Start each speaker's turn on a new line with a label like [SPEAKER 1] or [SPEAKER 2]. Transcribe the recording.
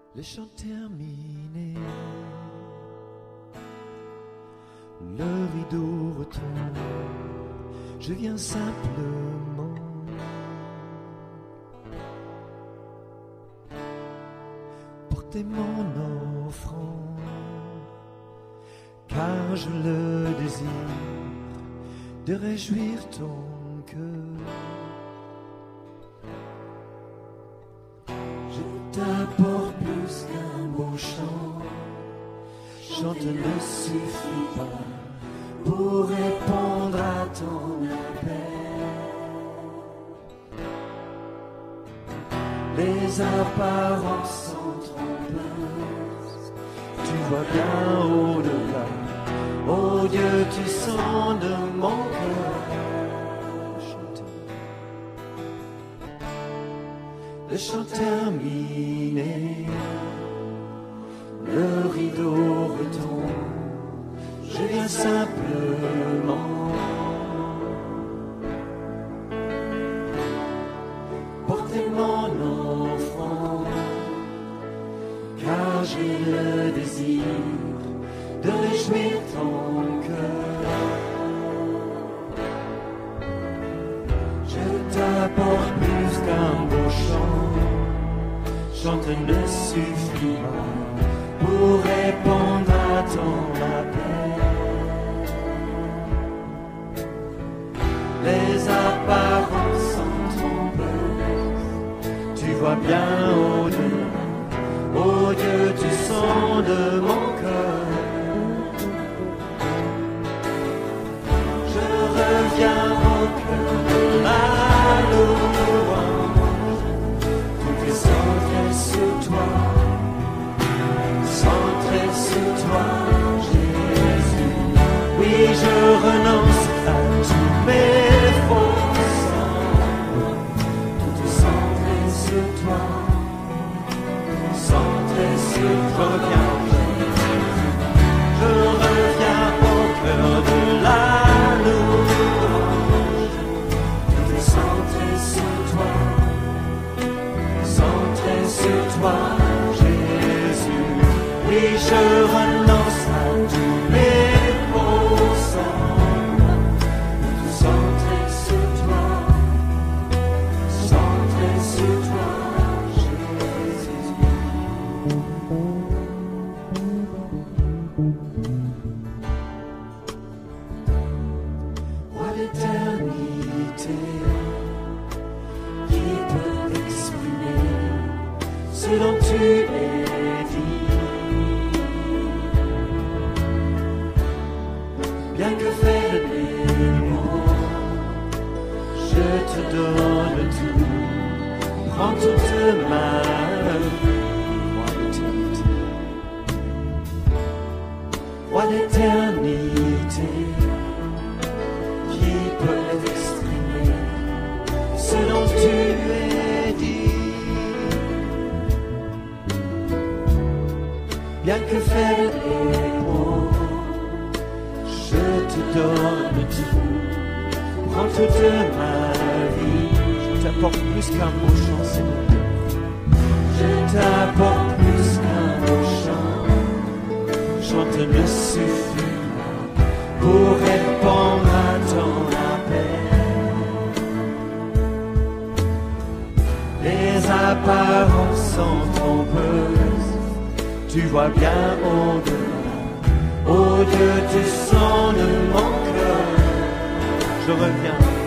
[SPEAKER 1] Les chants terminés, le rideau retombe, je viens simplement porter mon offrande, car je le désire, de réjouir ton cœur. Je t'apporte plus qu'un beau chant, chanter ne suffit pas pour répondre à ton appel. Les apparences sont trompeuses, tu vois bien au-delà. Oh Dieu, tu sens de mon cœur. Le chant terminé, le rideau retombe, je viens simplement porter mon offrande, car j'ai le désir de réjouir ton cœur. Je t'apporte plus qu'un beau chant, chanter ne suffit pas pour répondre à ton appel. Les apparences sont trompeuses, tu vois bien au-delà. Oh Dieu, tu sens de mon cœur. Je reviens au cœur de la louange, tout est centré sur toi, centré sur toi, Jésus. Oui, je renonce à tous mes forces, tout est centré sur toi, centré sur toi. Je reviens au cœur de la louange, tout est centré sur toi, centré sur toi, Jésus. Oui, je renonce à tous mes pensées, tout centré sur toi, centré sur toi, Jésus. Roi d'éternité, qui peut exprimer ce dont tu es dit? Bien que faible et bon, je te donne tout, prends toute ma vie. Roi d'éternité, qui peut exprimer ce dont tu es dit? Bien que faible et pauvre, je te donne tout, prends toute ma vie. Je t'apporte plus qu'un beau chant, Seigneur. Je t'apporte plus qu'un beau chant, chanter ne suffit pas pour répondre à ton appel. Les apparences sont trompeuses, tu vois bien au-delà. Oh Dieu, tu sens de mon cœur. Je reviens.